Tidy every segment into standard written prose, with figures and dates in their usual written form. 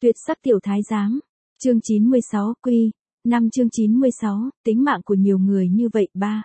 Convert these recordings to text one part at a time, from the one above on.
Tuyệt sắc tiểu thái giám. Chương 96 Quy. 5 chương 96, tính mạng của nhiều người như vậy 3.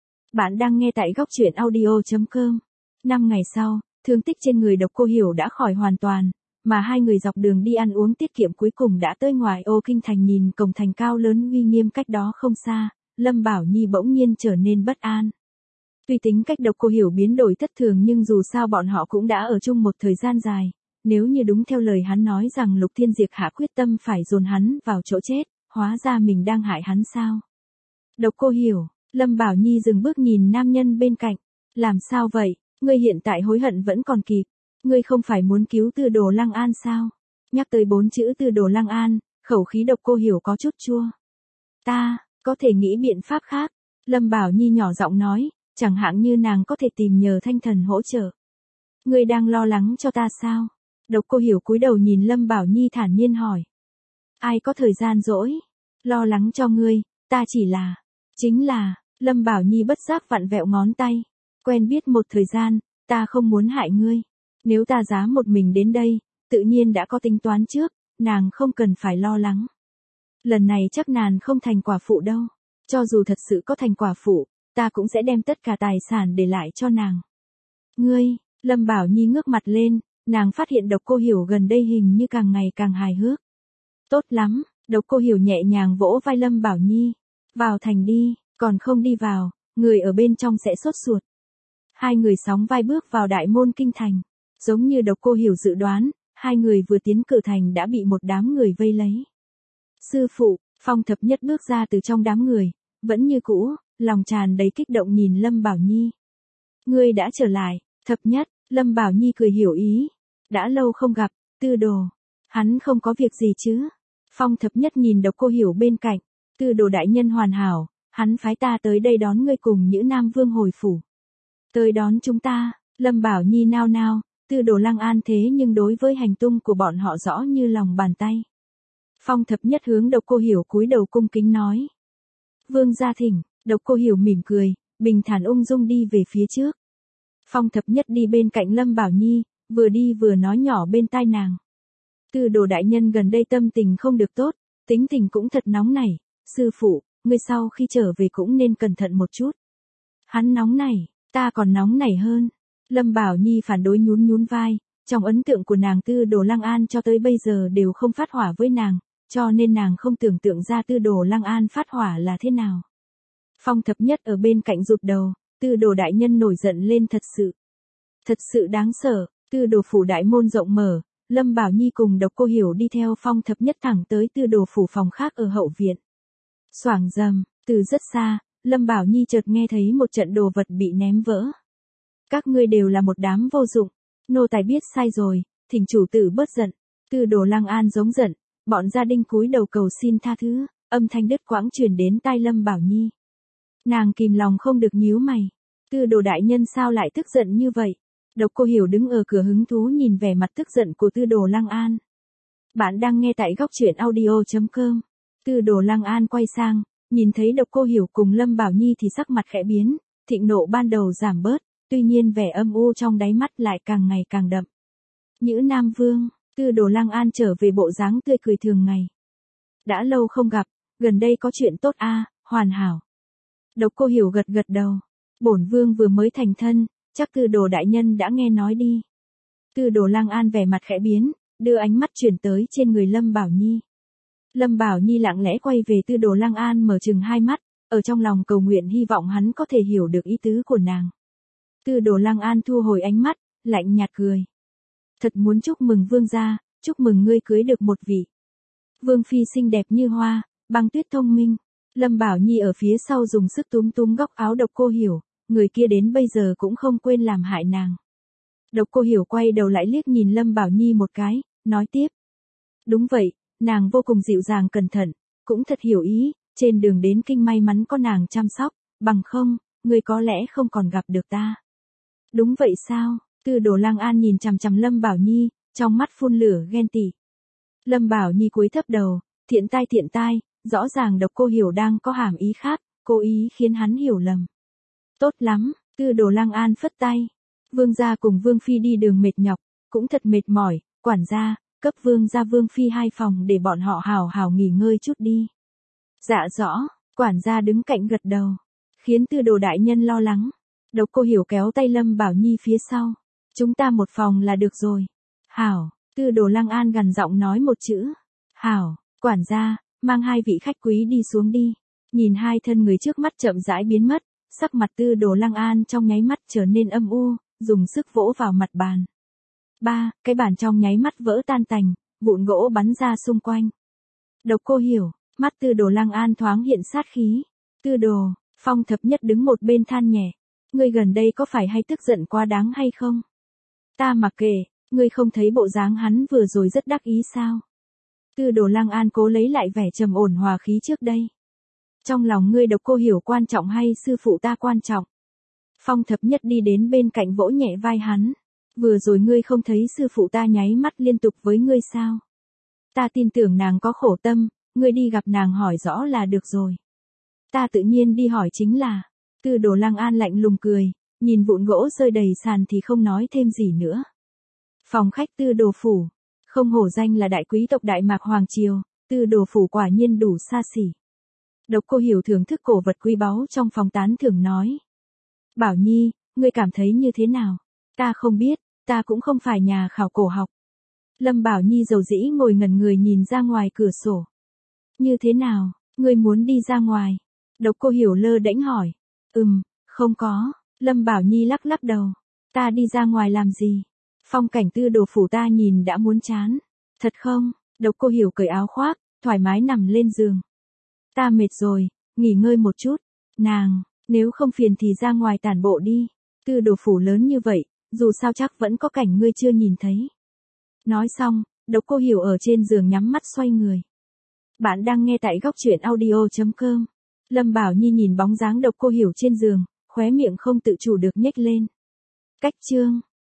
Bạn đang nghe tại góc truyện audio.com. 5 ngày sau, thương tích trên người Độc Cô Hiểu đã khỏi hoàn toàn, mà hai người dọc đường đi ăn uống tiết kiệm cuối cùng đã tới ngoài ô kinh thành. Nhìn cổng thành cao lớn uy nghiêm cách đó không xa, Lâm Bảo Nhi bỗng nhiên trở nên bất an. Tuy tính cách Độc Cô Hiểu biến đổi thất thường nhưng dù sao bọn họ cũng đã ở chung một thời gian dài. Nếu như đúng theo lời hắn nói rằng Lục Thiên Diệp hạ quyết tâm phải dồn hắn vào chỗ chết, hóa ra mình đang hại hắn sao? Độc Cô Hiểu. Lâm Bảo Nhi dừng bước nhìn nam nhân bên cạnh. Làm sao vậy? Ngươi hiện tại hối hận vẫn còn kịp. Ngươi không phải muốn cứu Tư Đồ Lăng An sao? Nhắc tới 4 chữ Tư Đồ Lăng An, khẩu khí Độc Cô Hiểu có chút chua. Ta, có thể nghĩ biện pháp khác. Lâm Bảo Nhi nhỏ giọng nói, chẳng hạn như nàng có thể tìm nhờ Thanh Thần hỗ trợ. Ngươi đang lo lắng cho ta sao? Độc Cô Hiểu cúi đầu nhìn Lâm Bảo Nhi thản nhiên hỏi. Ai có thời gian rỗi? Lo lắng cho ngươi, ta chỉ là... Chính là, Lâm Bảo Nhi bất giác vặn vẹo ngón tay. Quen biết một thời gian, ta không muốn hại ngươi. Nếu ta dám một mình đến đây, tự nhiên đã có tính toán trước, nàng không cần phải lo lắng. Lần này chắc nàng không thành quả phụ đâu. Cho dù thật sự có thành quả phụ, ta cũng sẽ đem tất cả tài sản để lại cho nàng. Ngươi, Lâm Bảo Nhi ngước mặt lên, nàng phát hiện Độc Cô Hiểu gần đây hình như càng ngày càng hài hước. Tốt lắm, Độc Cô Hiểu nhẹ nhàng vỗ vai Lâm Bảo Nhi. Vào thành đi, còn không đi vào, người ở bên trong sẽ sốt ruột. Hai người sóng vai bước vào đại môn kinh thành. Giống như Độc Cô Hiểu dự đoán, hai người vừa tiến cửa thành đã bị một đám người vây lấy. Sư phụ, Phong Thập Nhất bước ra từ trong đám người, vẫn như cũ, lòng tràn đầy kích động nhìn Lâm Bảo Nhi. Ngươi đã trở lại, Thập Nhất, Lâm Bảo Nhi cười hiểu ý. Đã lâu không gặp, Tư Đồ. Hắn không có việc gì chứ? Phong Thập Nhất nhìn Độc Cô Hiểu bên cạnh. Tư Đồ đại nhân hoàn hảo, hắn phái ta tới đây đón ngươi cùng Nhữ Nam Vương hồi phủ. Tới đón chúng ta, Lâm Bảo Nhi nao nao, Tư Đồ Lăng An thế nhưng đối với hành tung của bọn họ rõ như lòng bàn tay. Phong Thập Nhất hướng Độc Cô Hiểu cúi đầu cung kính nói. Vương gia thỉnh. Độc Cô Hiểu mỉm cười, bình thản ung dung đi về phía trước. Phong Thập Nhất đi bên cạnh Lâm Bảo Nhi, vừa đi vừa nói nhỏ bên tai nàng. Tư Đồ đại nhân gần đây tâm tình không được tốt, tính tình cũng thật nóng nảy. Sư phụ, ngươi sau khi trở về cũng nên cẩn thận một chút. Hắn nóng nảy, ta còn nóng nảy hơn. Lâm Bảo Nhi phản đối nhún nhún vai, trong ấn tượng của nàng Tư Đồ Lăng An cho tới bây giờ đều không phát hỏa với nàng, cho nên nàng không tưởng tượng ra Tư Đồ Lăng An phát hỏa là thế nào. Phong Thập Nhất ở bên cạnh rụt đầu, Tư Đồ đại nhân nổi giận lên thật sự đáng sợ. Tư Đồ phủ đại môn rộng mở, Lâm Bảo Nhi cùng Độc Cô Hiểu đi theo Phong Thập Nhất thẳng tới Tư Đồ phủ phòng khác ở hậu viện. Xoảng rầm, từ rất xa, Lâm Bảo Nhi chợt nghe thấy một trận đồ vật bị ném vỡ. Các ngươi đều là một đám vô dụng, nô tài biết sai rồi, thỉnh chủ tử bớt giận. Tư Đồ Lăng An giống giận, bọn gia đình cúi đầu cầu xin tha thứ, âm thanh đứt quãng truyền đến tai Lâm Bảo Nhi. Nàng kìm lòng không được nhíu mày. Tư Đồ đại nhân sao lại tức giận như vậy? Độc Cô Hiểu đứng ở cửa hứng thú nhìn vẻ mặt tức giận của Tư Đồ Lăng An. Bạn đang nghe tại góc truyện audio.com. Tư Đồ Lăng An quay sang, nhìn thấy Độc Cô Hiểu cùng Lâm Bảo Nhi thì sắc mặt khẽ biến, thịnh nộ ban đầu giảm bớt, tuy nhiên vẻ âm u trong đáy mắt lại càng ngày càng đậm. Nhữ Nam Vương, Tư Đồ Lăng An trở về bộ dáng tươi cười thường ngày. Đã lâu không gặp, gần đây có chuyện tốt a, hoàn hảo. Độc Cô Hiểu gật gật đầu. Bổn vương vừa mới thành thân, chắc Tư Đồ đại nhân đã nghe nói đi. Tư Đồ Lăng An vẻ mặt khẽ biến, đưa ánh mắt chuyển tới trên người Lâm Bảo Nhi. Lâm Bảo Nhi lặng lẽ quay về Tư Đồ Lăng An mở trừng hai mắt, ở trong lòng cầu nguyện hy vọng hắn có thể hiểu được ý tứ của nàng. Tư Đồ Lăng An thu hồi ánh mắt, lạnh nhạt cười. Thật muốn chúc mừng vương gia, chúc mừng ngươi cưới được một vị vương phi xinh đẹp như hoa, băng tuyết thông minh. Lâm Bảo Nhi ở phía sau dùng sức túm túm góc áo Độc Cô Hiểu, người kia đến bây giờ cũng không quên làm hại nàng. Độc Cô Hiểu quay đầu lại liếc nhìn Lâm Bảo Nhi một cái, nói tiếp. Đúng vậy, nàng vô cùng dịu dàng cẩn thận, cũng thật hiểu ý, trên đường đến kinh may mắn có nàng chăm sóc, bằng không, ngươi có lẽ không còn gặp được ta. Đúng vậy sao? Tư Đồ Lăng An nhìn chằm chằm Lâm Bảo Nhi, trong mắt phun lửa ghen tị. Lâm Bảo Nhi cúi thấp đầu, thiện tai, rõ ràng Độc Cô Hiểu đang có hàm ý khác, cố ý khiến hắn hiểu lầm. Tốt lắm, Tư Đồ Lăng An phất tay. Vương gia cùng Vương phi đi đường mệt nhọc, cũng thật mệt mỏi, quản gia, cấp vương gia vương phi 2 phòng để bọn họ hào hào nghỉ ngơi chút đi. Dạ rõ, quản gia đứng cạnh gật đầu, khiến Tư Đồ đại nhân lo lắng. Độc Cô Hiểu kéo tay Lâm Bảo Nhi phía sau. Chúng ta một phòng là được rồi. Hảo, Tư Đồ Lăng An gằn giọng nói một chữ. Hảo, quản gia, mang 2 vị khách quý đi xuống đi. Nhìn 2 thân người trước mắt chậm rãi biến mất, sắc mặt Tư Đồ Lăng An trong nháy mắt trở nên âm u, dùng sức vỗ vào mặt bàn. Cái bàn trong nháy mắt vỡ tan tành, vụn gỗ bắn ra xung quanh. Độc Cô Hiểu, mắt Tư Đồ Lăng An thoáng hiện sát khí. Tư Đồ, Phong Thập Nhất đứng một bên than nhẹ. Ngươi gần đây có phải hay tức giận quá đáng hay không? Ta mặc kệ, ngươi không thấy bộ dáng hắn vừa rồi rất đắc ý sao? Tư Đồ Lăng An cố lấy lại vẻ trầm ổn hòa khí trước đây. Trong lòng ngươi Độc Cô Hiểu quan trọng hay sư phụ ta quan trọng? Phong Thập Nhất đi đến bên cạnh vỗ nhẹ vai hắn. Vừa rồi ngươi không thấy sư phụ ta nháy mắt liên tục với ngươi sao? Ta tin tưởng nàng có khổ tâm, ngươi đi gặp nàng hỏi rõ là được rồi. Ta tự nhiên đi hỏi chính là. Tư Đồ Lăng An lạnh lùng cười, nhìn vụn gỗ rơi đầy sàn thì không nói thêm gì nữa. Phòng khách Tư Đồ phủ, không hổ danh là đại quý tộc Đại Mạc Hoàng Triều, Tư Đồ phủ quả nhiên đủ xa xỉ. Độc Cô Hiểu thưởng thức cổ vật quý báu trong phòng tán thưởng nói. Bảo Nhi, ngươi cảm thấy như thế nào? Ta không biết, ta cũng không phải nhà khảo cổ học. Lâm Bảo Nhi dầu dĩ ngồi ngẩn người nhìn ra ngoài cửa sổ. Như thế nào, ngươi muốn đi ra ngoài? Độc Cô Hiểu lơ đễnh hỏi. Không có, Lâm Bảo Nhi lắc lắc đầu. Ta đi ra ngoài làm gì? Phong cảnh Tư Đồ phủ ta nhìn đã muốn chán. Thật không? Độc Cô Hiểu cởi áo khoác, thoải mái nằm lên giường. Ta mệt rồi, nghỉ ngơi một chút. Nàng, nếu không phiền thì ra ngoài tản bộ đi. Tư Đồ phủ lớn như vậy, dù sao chắc vẫn có cảnh ngươi chưa nhìn thấy. Nói xong, Độc Cô Hiểu ở trên giường nhắm mắt xoay người. Bạn đang nghe tại góc truyện audio.com. Lâm Bảo Nhi nhìn bóng dáng Độc Cô Hiểu trên giường, khóe miệng không tự chủ được nhếch lên. Cách chương